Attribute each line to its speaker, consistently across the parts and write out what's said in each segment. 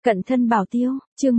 Speaker 1: Cận thân bảo tiêu, chương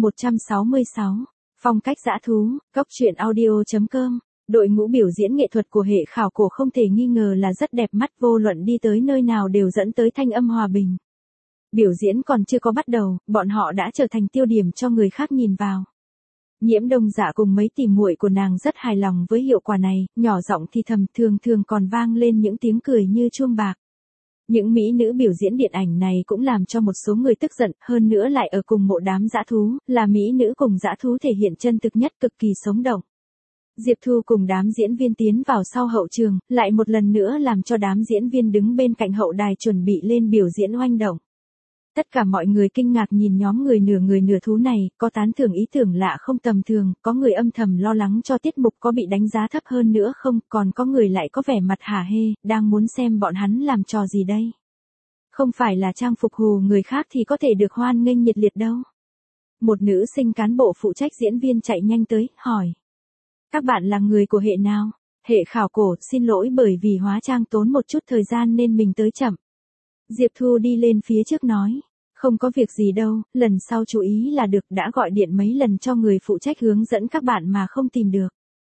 Speaker 1: 166. Phong cách dã thú, Cốc truyện audio.com. Đội ngũ biểu diễn nghệ thuật của hệ khảo cổ không thể nghi ngờ là rất đẹp mắt, vô luận đi tới nơi nào đều dẫn tới thanh âm hòa bình. Biểu diễn còn chưa có bắt đầu, bọn họ đã trở thành tiêu điểm cho người khác nhìn vào. Nhiễm Đông Dạ cùng mấy tỉ muội của nàng rất hài lòng với hiệu quả này, nhỏ giọng thì thầm, thường thường còn vang lên những tiếng cười như chuông bạc. Những mỹ nữ biểu diễn điện ảnh này cũng làm cho một số người tức giận, hơn nữa lại ở cùng một đám dã thú, là mỹ nữ cùng dã thú thể hiện chân thực nhất, cực kỳ sống động. Diệp Thu cùng đám diễn viên tiến vào sau hậu trường, lại một lần nữa làm cho đám diễn viên đứng bên cạnh hậu đài chuẩn bị lên biểu diễn oanh động. Tất cả mọi người kinh ngạc nhìn nhóm người nửa thú này, có tán thưởng ý tưởng lạ không tầm thường, có người âm thầm lo lắng cho tiết mục có bị đánh giá thấp hơn nữa không, còn có người lại có vẻ mặt hả hê, đang muốn xem bọn hắn làm trò gì đây. Không phải là trang phục hù người khác thì có thể được hoan nghênh nhiệt liệt đâu. Một nữ sinh cán bộ phụ trách diễn viên chạy nhanh tới, hỏi. Các bạn là người của hệ nào? Hệ khảo cổ, xin lỗi bởi vì hóa trang tốn một chút thời gian nên mình tới chậm. Diệp Thu đi lên phía trước nói. Không có việc gì đâu, lần sau chú ý là được, đã gọi điện mấy lần cho người phụ trách hướng dẫn các bạn mà không tìm được.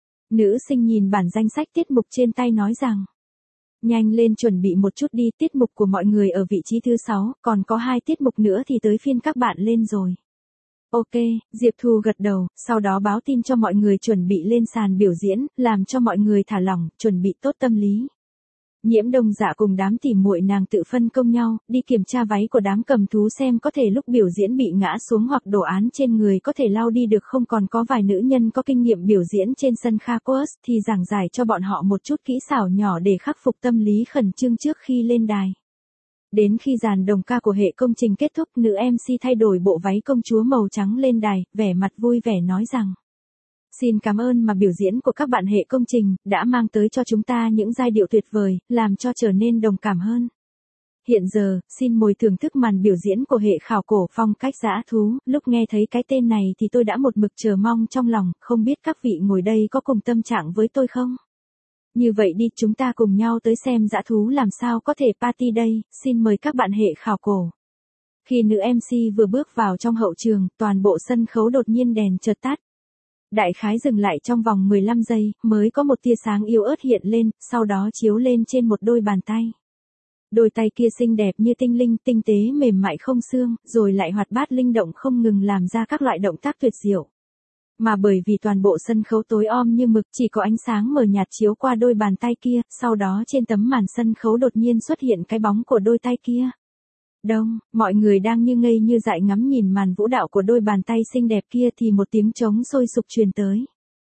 Speaker 1: Nữ sinh nhìn bản danh sách tiết mục trên tay nói rằng. Nhanh lên chuẩn bị một chút đi, tiết mục của mọi người ở vị trí thứ 6, còn có 2 tiết mục nữa thì tới phiên các bạn lên rồi. Ok, Diệp Thu gật đầu, sau đó báo tin cho mọi người chuẩn bị lên sàn biểu diễn, làm cho mọi người thả lỏng, chuẩn bị tốt tâm lý. Nhiễm Đông Dạ cùng đám tỉ muội nàng tự phân công nhau, đi kiểm tra váy của đám cầm thú xem có thể lúc biểu diễn bị ngã xuống hoặc đồ án trên người có thể lau đi được không, còn có vài nữ nhân có kinh nghiệm biểu diễn trên sân Khaos thì giảng giải cho bọn họ một chút kỹ xảo nhỏ để khắc phục tâm lý khẩn trương trước khi lên đài. Đến khi dàn đồng ca của hệ công trình kết thúc, nữ MC thay đổi bộ váy công chúa màu trắng lên đài, vẻ mặt vui vẻ nói rằng. Xin cảm ơn mà biểu diễn của các bạn hệ công trình, đã mang tới cho chúng ta những giai điệu tuyệt vời, làm cho trở nên đồng cảm hơn. Hiện giờ, xin mời thưởng thức màn biểu diễn của hệ khảo cổ phong cách dã thú, lúc nghe thấy cái tên này thì tôi đã một mực chờ mong trong lòng, không biết các vị ngồi đây có cùng tâm trạng với tôi không? Như vậy đi, chúng ta cùng nhau tới xem dã thú làm sao có thể party đây, xin mời các bạn hệ khảo cổ. Khi nữ MC vừa bước vào trong hậu trường, toàn bộ sân khấu đột nhiên đèn chợt tắt. Đại khái dừng lại trong vòng 15 giây, mới có một tia sáng yếu ớt hiện lên, sau đó chiếu lên trên một đôi bàn tay. Đôi tay kia xinh đẹp như tinh linh, tinh tế mềm mại không xương, rồi lại hoạt bát linh động không ngừng làm ra các loại động tác tuyệt diệu. Mà bởi vì toàn bộ sân khấu tối om như mực, chỉ có ánh sáng mờ nhạt chiếu qua đôi bàn tay kia, sau đó trên tấm màn sân khấu đột nhiên xuất hiện cái bóng của đôi tay kia. Đông, mọi người đang như ngây như dại ngắm nhìn màn vũ đạo của đôi bàn tay xinh đẹp kia thì một tiếng trống sôi sục truyền tới.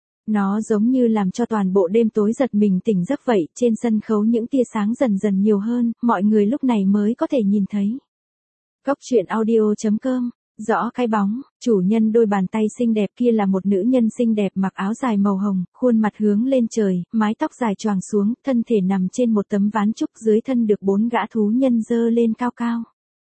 Speaker 1: Nó giống như làm cho toàn bộ đêm tối giật mình tỉnh giấc vậy, trên sân khấu những tia sáng dần dần nhiều hơn, mọi người lúc này mới có thể nhìn thấy. Cốc truyện audio.com. Rõ cái bóng, chủ nhân đôi bàn tay xinh đẹp kia là một nữ nhân xinh đẹp mặc áo dài màu hồng, khuôn mặt hướng lên trời, mái tóc dài choàng xuống, thân thể nằm trên một tấm ván trúc, dưới thân được 4 gã thú nhân giơ lên cao cao.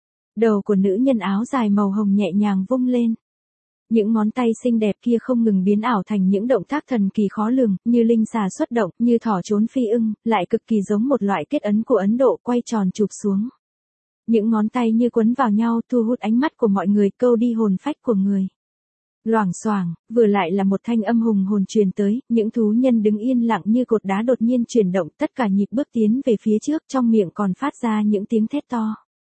Speaker 1: Đầu của nữ nhân áo dài màu hồng nhẹ nhàng vung lên. Những ngón tay xinh đẹp kia không ngừng biến ảo thành những động tác thần kỳ khó lường, như linh xà xuất động, như thỏ trốn phi ưng, lại cực kỳ giống một loại kết ấn của Ấn Độ quay tròn chụp xuống. Những ngón tay như quấn vào nhau thu hút ánh mắt của mọi người, câu đi hồn phách của người. Loảng xoảng, vừa lại là một thanh âm hùng hồn truyền tới, những thú nhân đứng yên lặng như cột đá đột nhiên chuyển động, tất cả nhịp bước tiến về phía trước, trong miệng còn phát ra những tiếng thét to.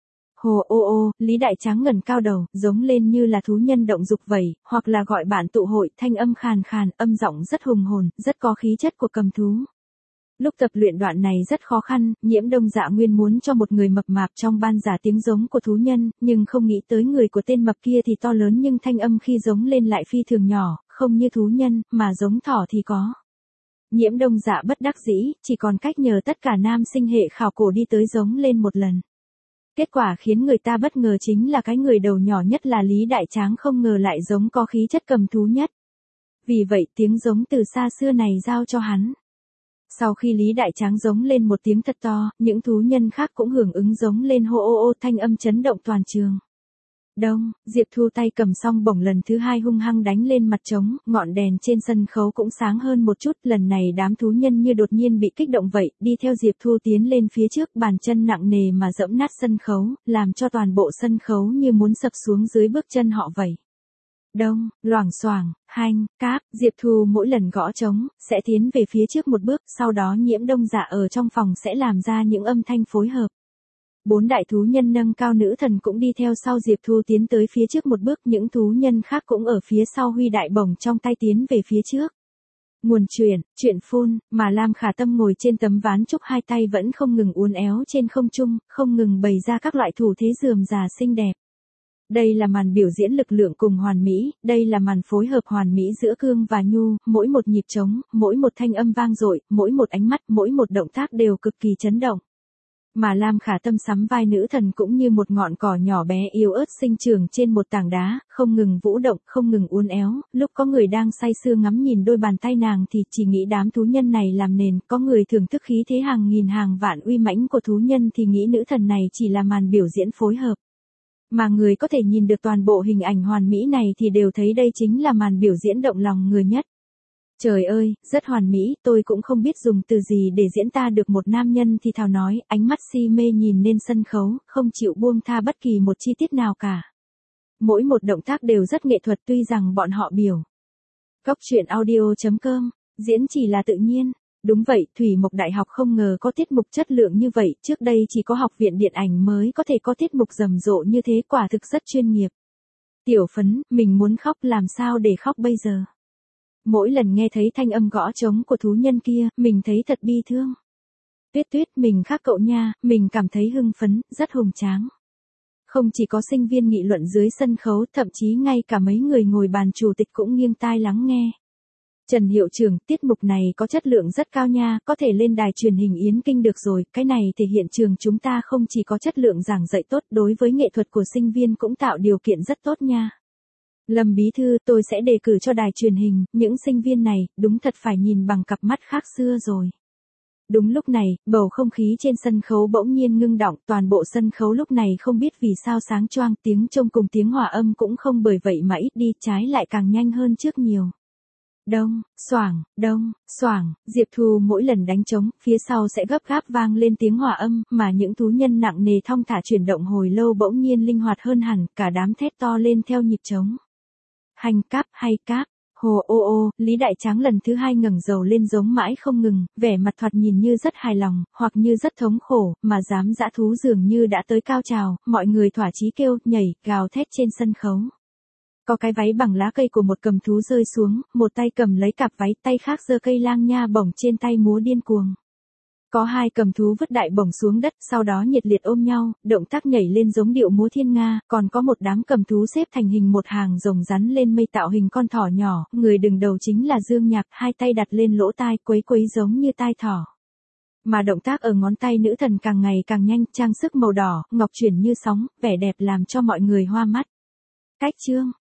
Speaker 1: Hồ ô ô, Lý Đại Tráng ngẩng cao đầu, giống lên như là thú nhân động dục vậy, hoặc là gọi bạn tụ hội, thanh âm khàn khàn, âm giọng rất hùng hồn, rất có khí chất của cầm thú. Lúc tập luyện đoạn này rất khó khăn, Nhiễm Đông Dạ nguyên muốn cho một người mập mạp trong ban giả tiếng giống của thú nhân, nhưng không nghĩ tới người của tên mập kia thì to lớn nhưng thanh âm khi giống lên lại phi thường nhỏ, không như thú nhân, mà giống thỏ thì có. Nhiễm Đông Dạ bất đắc dĩ, chỉ còn cách nhờ tất cả nam sinh hệ khảo cổ đi tới giống lên một lần. Kết quả khiến người ta bất ngờ chính là cái người đầu nhỏ nhất là Lý Đại Tráng không ngờ lại giống có khí chất cầm thú nhất. Vì vậy tiếng giống từ xa xưa này giao cho hắn. Sau khi Lý Đại Tráng giống lên một tiếng thật to, những thú nhân khác cũng hưởng ứng giống lên hô ô ô, thanh âm chấn động toàn trường. Đông, Diệp Thu tay cầm song bổng lần thứ hai hung hăng đánh lên mặt trống, ngọn đèn trên sân khấu cũng sáng hơn một chút, lần này đám thú nhân như đột nhiên bị kích động vậy, đi theo Diệp Thu tiến lên phía trước, bàn chân nặng nề mà dẫm nát sân khấu, làm cho toàn bộ sân khấu như muốn sập xuống dưới bước chân họ vậy. Đông, loảng xoảng, hanh, cáp, Diệp Thu mỗi lần gõ trống, sẽ tiến về phía trước một bước, sau đó Nhiễm Đông Dạ ở trong phòng sẽ làm ra những âm thanh phối hợp. 4 đại thú nhân nâng cao nữ thần cũng đi theo sau Diệp Thu tiến tới phía trước một bước, những thú nhân khác cũng ở phía sau huy đại bổng trong tay tiến về phía trước. Nguồn chuyện phun, mà Lam Khả Tâm ngồi trên tấm ván trúc hai tay vẫn không ngừng uốn éo trên không trung, không ngừng bày ra các loại thủ thế rườm rà xinh đẹp. Đây là màn biểu diễn lực lượng cùng hoàn mỹ, đây là màn phối hợp hoàn mỹ giữa cương và nhu, mỗi một nhịp trống, mỗi một thanh âm vang dội, mỗi một ánh mắt, mỗi một động tác đều cực kỳ chấn động. Mà Lam Khả Tâm sắm vai nữ thần cũng như một ngọn cỏ nhỏ bé yếu ớt sinh trưởng trên một tảng đá, không ngừng vũ động, không ngừng uốn éo, lúc có người đang say sưa ngắm nhìn đôi bàn tay nàng thì chỉ nghĩ đám thú nhân này làm nền, có người thưởng thức khí thế hàng nghìn hàng vạn uy mãnh của thú nhân thì nghĩ nữ thần này chỉ là màn biểu diễn phối hợp. Mà người có thể nhìn được toàn bộ hình ảnh hoàn mỹ này thì đều thấy đây chính là màn biểu diễn động lòng người nhất. Trời ơi, rất hoàn mỹ, tôi cũng không biết dùng từ gì để diễn tả được một nam nhân thì thào nói, ánh mắt si mê nhìn lên sân khấu, không chịu buông tha bất kỳ một chi tiết nào cả. Mỗi một động tác đều rất nghệ thuật tuy rằng bọn họ biểu. Cóc truyện audio.com, diễn chỉ là tự nhiên. Đúng vậy, Thủy Mộc Đại học không ngờ có tiết mục chất lượng như vậy, trước đây chỉ có học viện điện ảnh mới có thể có tiết mục rầm rộ như thế, quả thực rất chuyên nghiệp. Tiểu Phấn, mình muốn khóc làm sao để khóc bây giờ? Mỗi lần nghe thấy thanh âm gõ trống của thú nhân kia, mình thấy thật bi thương. Tuyết Tuyết, mình khác cậu nha, mình cảm thấy hưng phấn, rất hùng tráng. Không chỉ có sinh viên nghị luận dưới sân khấu, thậm chí ngay cả mấy người ngồi bàn chủ tịch cũng nghiêng tai lắng nghe. Trần hiệu trưởng, tiết mục này có chất lượng rất cao nha, có thể lên đài truyền hình Yến Kinh được rồi, cái này thể hiện trường chúng ta không chỉ có chất lượng giảng dạy tốt, đối với nghệ thuật của sinh viên cũng tạo điều kiện rất tốt nha. Lâm bí thư, tôi sẽ đề cử cho đài truyền hình, những sinh viên này, đúng thật phải nhìn bằng cặp mắt khác xưa rồi. Đúng lúc này, bầu không khí trên sân khấu bỗng nhiên ngưng đọng, toàn bộ sân khấu lúc này không biết vì sao sáng choang, tiếng trông cùng tiếng hòa âm cũng không bởi vậy mà ít đi, trái lại càng nhanh hơn trước nhiều. Đông, xoảng, Diệp Thu mỗi lần đánh trống, phía sau sẽ gấp gáp vang lên tiếng hòa âm, mà những thú nhân nặng nề thong thả chuyển động hồi lâu bỗng nhiên linh hoạt hơn hẳn, cả đám thét to lên theo nhịp trống. Hành cáp hay cáp, hồ ô ô, Lý Đại Tráng lần thứ hai ngẩng đầu lên giống mãi không ngừng, vẻ mặt thoạt nhìn như rất hài lòng, hoặc như rất thống khổ, mà dám dã thú dường như đã tới cao trào, mọi người thỏa chí kêu, nhảy, gào thét trên sân khấu. Có cái váy bằng lá cây của một cầm thú rơi xuống, một tay cầm lấy cặp váy, tay khác giơ cây lang nha bổng trên tay múa điên cuồng. Có hai cầm thú vứt đại bổng xuống đất, sau đó nhiệt liệt ôm nhau, động tác nhảy lên giống điệu múa thiên nga, còn có một đám cầm thú xếp thành hình một hàng rồng rắn lên mây tạo hình con thỏ nhỏ, người đứng đầu chính là Dương Nhạc, hai tay đặt lên lỗ tai quấy quấy giống như tai thỏ. Mà động tác ở ngón tay nữ thần càng ngày càng nhanh, trang sức màu đỏ, ngọc chuyển như sóng, vẻ đẹp làm cho mọi người hoa mắt. Cách chương